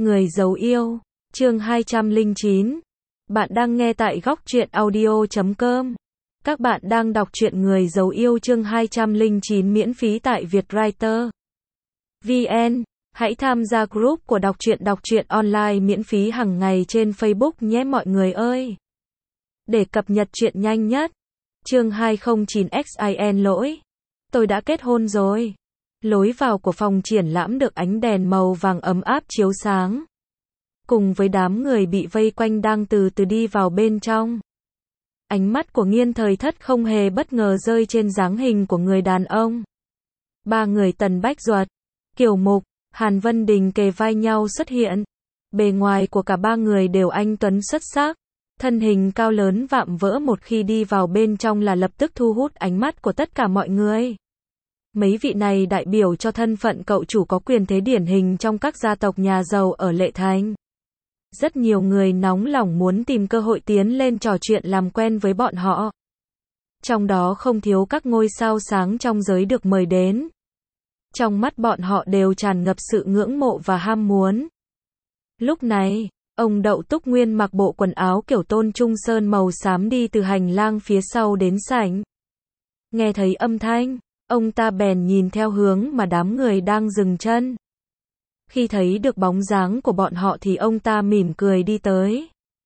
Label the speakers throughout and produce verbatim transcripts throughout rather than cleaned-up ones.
Speaker 1: Người giấu yêu, chương hai trăm lẻ chín. Bạn đang nghe tại góc truyện audio chấm com. Các bạn đang đọc truyện Người giấu yêu chương hai trăm lẻ chín miễn phí tại Vietwriter vê en. Hãy tham gia group của đọc truyện đọc truyện online miễn phí hàng ngày trên Facebook nhé mọi người ơi. Để cập nhật truyện nhanh nhất. Chương hai không chín xin lỗi. Tôi đã kết hôn rồi. Lối vào của phòng triển lãm được ánh đèn màu vàng ấm áp chiếu sáng. Cùng với đám người bị vây quanh đang từ từ đi vào bên trong. Ánh mắt của Nghiên Thời Thất không hề bất ngờ rơi trên dáng hình của người đàn ông. Ba người Tần Bách Duật, Kiều Mục, Hàn Vân Đình kề vai nhau xuất hiện. Bề ngoài của cả ba người đều anh tuấn xuất sắc. Thân hình cao lớn vạm vỡ một khi đi vào bên trong là lập tức thu hút ánh mắt của tất cả mọi người. Mấy vị này đại biểu cho thân phận cậu chủ có quyền thế điển hình trong các gia tộc nhà giàu ở Lệ Thành. Rất nhiều người nóng lòng muốn tìm cơ hội tiến lên trò chuyện làm quen với bọn họ. Trong đó không thiếu các ngôi sao sáng trong giới được mời đến. Trong mắt bọn họ đều tràn ngập sự ngưỡng mộ và ham muốn. Lúc này, ông Đậu Túc Nguyên mặc bộ quần áo kiểu Tôn Trung Sơn màu xám đi từ hành lang phía sau đến sảnh. Nghe thấy âm thanh, ông ta bèn nhìn theo hướng mà đám người đang dừng chân. Khi thấy được bóng dáng của bọn họ thì ông ta mỉm cười đi tới.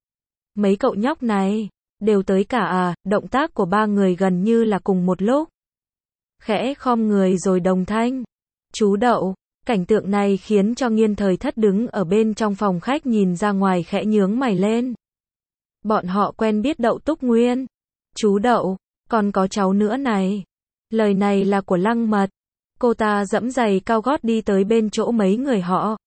Speaker 1: Mấy cậu nhóc này, đều tới cả à, động tác của ba người gần như là cùng một lúc. Khẽ khom người rồi đồng thanh. Chú Đậu, cảnh tượng này khiến cho Nghiên Thời Thất đứng ở bên trong phòng khách nhìn ra ngoài khẽ nhướng mày lên. Bọn họ quen biết Đậu Túc Nguyên. Chú Đậu, còn có cháu nữa này. Lời này là của Lăng Mật. Cô ta giẫm giày cao gót đi tới bên chỗ mấy người họ.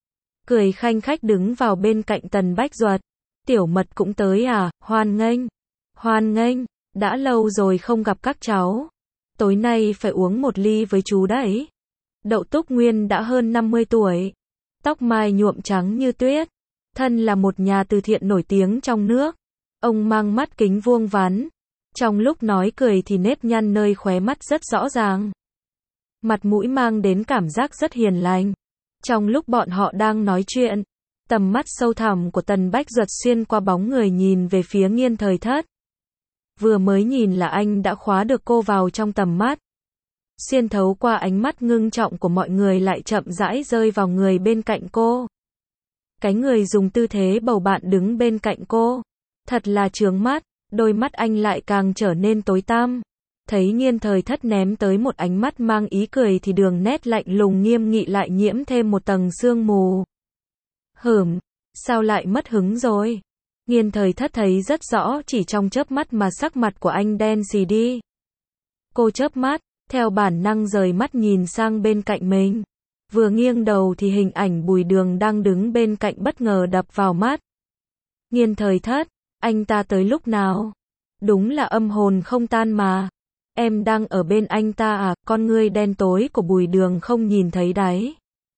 Speaker 1: Cười khanh khách đứng vào bên cạnh Tần Bách Duật. Tiểu Mật cũng tới à, hoan nghênh. Hoan nghênh, đã lâu rồi không gặp các cháu. Tối nay phải uống một ly với chú đấy. Đậu Túc Nguyên đã hơn năm mươi tuổi. Tóc mai nhuộm trắng như tuyết. Thân là một nhà từ thiện nổi tiếng trong nước. Ông mang mắt kính vuông vắn. Trong lúc nói cười thì nếp nhăn nơi khóe mắt rất rõ ràng. Mặt mũi mang đến cảm giác rất hiền lành. Trong lúc bọn họ đang nói chuyện, tầm mắt sâu thẳm của Tần Bách Duật xuyên qua bóng người nhìn về phía Nghiên Thời Thất. Vừa mới nhìn là anh đã khóa được cô vào trong tầm mắt. Xuyên thấu qua ánh mắt ngưng trọng của mọi người lại chậm rãi rơi vào người bên cạnh cô. Cái người dùng tư thế bầu bạn đứng bên cạnh cô. Thật là chướng mắt, đôi mắt anh lại càng trở nên tối tăm. Thấy Nghiên Thời Thất ném tới một ánh mắt mang ý cười thì đường nét lạnh lùng nghiêm nghị lại nhiễm thêm một tầng sương mù. Hửm, sao lại mất hứng rồi? Nghiên Thời Thất thấy rất rõ chỉ trong chớp mắt mà sắc mặt của anh đen xì đi. Cô chớp mắt, theo bản năng rời mắt nhìn sang bên cạnh mình. Vừa nghiêng đầu thì hình ảnh Bùi Đường đang đứng bên cạnh bất ngờ đập vào mắt. Nghiên Thời Thất, anh ta tới lúc nào? Đúng là âm hồn không tan mà. Em đang ở bên anh ta à, con ngươi đen tối của Bùi Đường không nhìn thấy đáy.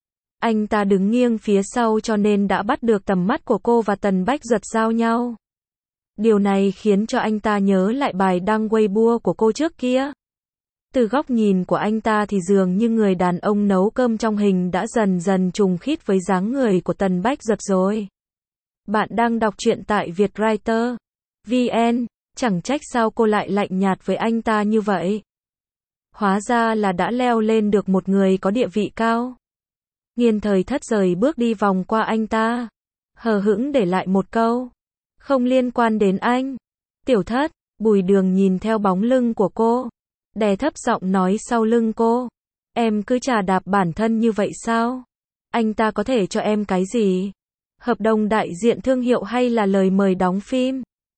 Speaker 1: Anh ta đứng nghiêng phía sau cho nên đã bắt được tầm mắt của cô và Tần Bách Duật giao nhau. Điều này khiến cho anh ta nhớ lại bài đăng Weibo của cô trước kia. Từ góc nhìn của anh ta thì dường như người đàn ông nấu cơm trong hình đã dần dần trùng khít với dáng người của Tần Bách Duật rồi. Bạn đang đọc truyện tại Vietwriter vê en. Chẳng trách sao cô lại lạnh nhạt với anh ta như vậy. Hóa ra là đã leo lên được một người có địa vị cao. Nghiên Thời Thất rời bước đi vòng qua anh ta. Hờ hững để lại một câu. Không liên quan đến anh. Tiểu Thất, Bùi Đường nhìn theo bóng lưng của cô. Đè thấp giọng nói sau lưng cô. Em cứ chà đạp bản thân như vậy sao? Anh ta có thể cho em cái gì? Hợp đồng đại diện thương hiệu hay là lời mời đóng phim?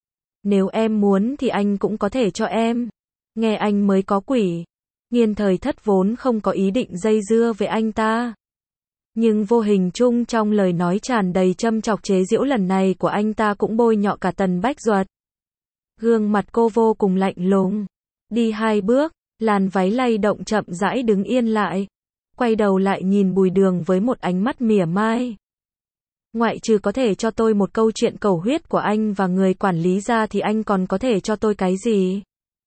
Speaker 1: Nếu em muốn thì anh cũng có thể cho em. Nghe anh mới có quỷ. Nghiên Thời Thất vốn không có ý định dây dưa với anh ta. Nhưng vô hình chung trong lời nói tràn đầy châm chọc chế giễu lần này của anh ta cũng bôi nhọ cả Tần Bách Duật. Gương mặt cô vô cùng lạnh lùng. Đi hai bước, làn váy lay động chậm rãi đứng yên lại. Quay đầu lại nhìn Bùi Đường với một ánh mắt mỉa mai. Ngoại trừ có thể cho tôi một câu chuyện cầu huyết của anh và người quản lý ra thì anh còn có thể cho tôi cái gì?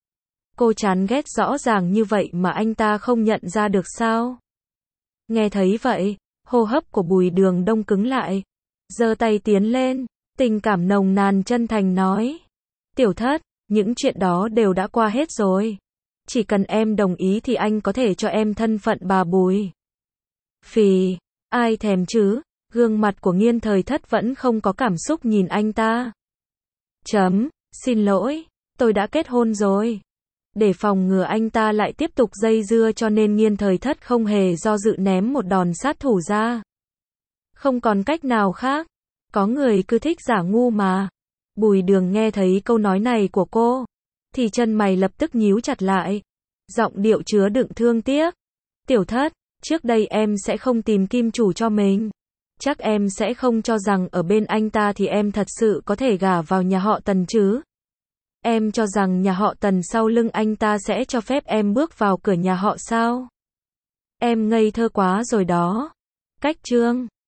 Speaker 1: Cô chán ghét rõ ràng như vậy mà anh ta không nhận ra được sao? Nghe thấy vậy, Hô hấp của Bùi Đường đông cứng lại. Giơ tay tiến lên, tình cảm nồng nàn chân thành nói. Tiểu thất, những chuyện đó đều đã qua hết rồi. Chỉ cần em đồng ý thì anh có thể cho em thân phận bà Bùi. Phì, ai thèm chứ, gương mặt của Nghiên Thời Thất vẫn không có cảm xúc nhìn anh ta. Chấm, xin lỗi, tôi đã kết hôn rồi. Để phòng ngừa anh ta lại tiếp tục dây dưa cho nên Nghiên Thời Thất không hề do dự ném một đòn sát thủ ra. Không còn cách nào khác, có người cứ thích giả ngu mà. Bùi Đường nghe thấy câu nói này của cô, thì chân mày lập tức nhíu chặt lại. Giọng điệu chứa đựng thương tiếc. Tiểu thất, trước đây em sẽ không tìm kim chủ cho mình. Chắc em sẽ không cho rằng ở bên anh ta thì em thật sự có thể gả vào nhà họ Tần chứ. Em cho rằng nhà họ Tần sau lưng anh ta sẽ cho phép em bước vào cửa nhà họ sao? Em ngây thơ quá rồi đó. Cách chương